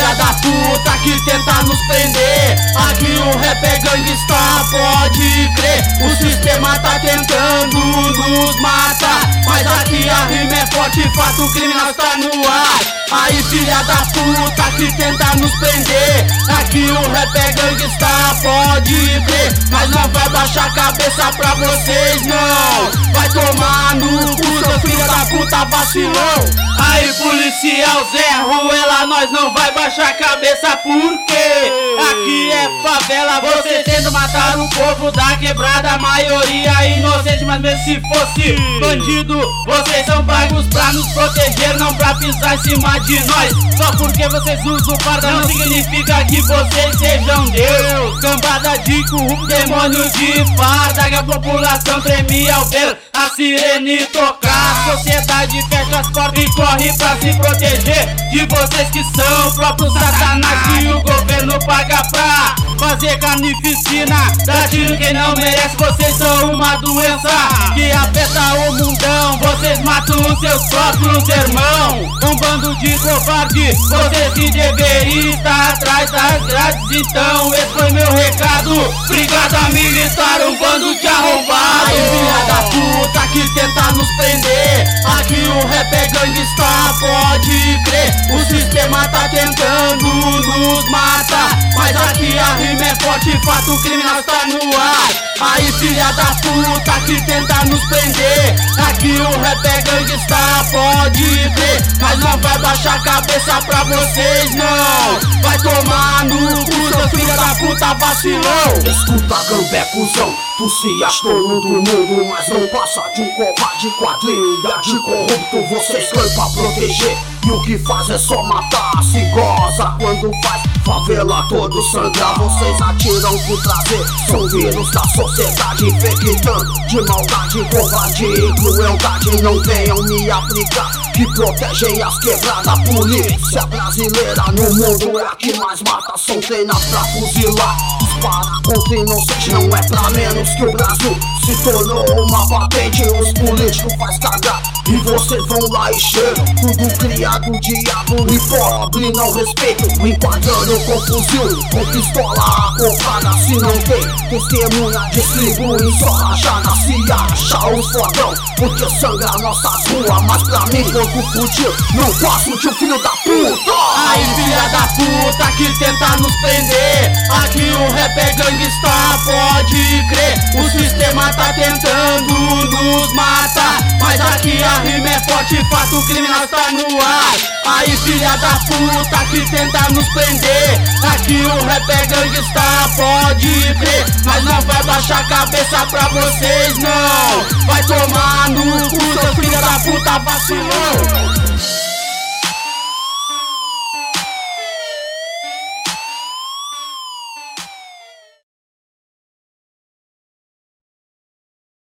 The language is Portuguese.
filha da puta que tenta nos prender. Aqui o rap é gangsta, pode crer. O sistema tá tentando nos matar, mas aqui a rima é forte, fato criminal está no ar. Aí filha da puta que tenta nos prender. Aqui o rap é gangsta, pode crer. Mas não vai baixar a cabeça pra vocês não. Vai tomar no cu, seu filho da puta vacilão. Aí policial Zé Ruela, nós não vai baixar a cabeça porque aqui é favela, vocês tendo matar o povo da quebrada. A maioria inocente, mas mesmo se fosse bandido, vocês são pagos pra nos proteger, não pra pisar em cima de nós. Só porque vocês usam farda não significa que vocês sejam Deus. Cambada de corrupto, demônio de farda, que a população treme ao ver a sirene tocar. A sociedade fecha as portas e corre pra se proteger de vocês que são próprios satanás que o governo paga pra fazer carnificina. Dá tiro quem não merece, vocês são uma doença que afeta o mundão. Vocês matam os seus próprios irmãos, um bando de covarde. Vocês que deveriam estar atrás das grades. Então esse foi meu recado, brigada militar, um bando de arrombados. Aí filha da puta que tenta nos prender. Aqui o rap é gangsta, pode crer. O sistema tá tentando nos matar, mas aqui a rima é forte, fato criminal está no ar. Aí filha da puta que tenta nos prender. Aqui o rap é gangsta, pode crer. Mas não vai baixar a cabeça pra vocês não. Vai tomar no cu, seu filho da puta vacilão. Escuta Gambé, cuzão, tu se acha dono do mundo, mas não passa de um covarde, quadrilha de corrupto. Vocês cães pra proteger e o que faz é só matar. Se goza quando faz favela todo sangrar. Vocês atiram por trazer, são vírus da sociedade infectando de maldade, covardia e crueldade. Não venham me aplicar que protegem as quebradas. Polícia brasileira no mundo é a que mais mata, são treinados pra fuzilar. Dispara contra inocente, não é pra menos que o Brasil se tornou uma patente. Os políticos faz cagar e vocês vão lá e cheiram. Tudo criado diabo e pobre não respeito. Enquadrando com fuzil, com pistola acoplada. Se não tem testemunha, distribui só rajada. Se acha os fodão, porque sangra nossas ruas. Mas pra mim, quando fudiu, não passo de um filho da puta. Aí filha da puta que tenta nos prender. Aqui o rap é gangsta, pode crer. O sistema tá tentando nos matar, mas aqui a rima é forte, fato criminal está no ar. Aí filha da puta que tenta nos prender. Aqui o rap é gangsta, pode crer. Mas não vai baixar a cabeça pra vocês não. Vai tomar no cu, seu filho da puta vacilão.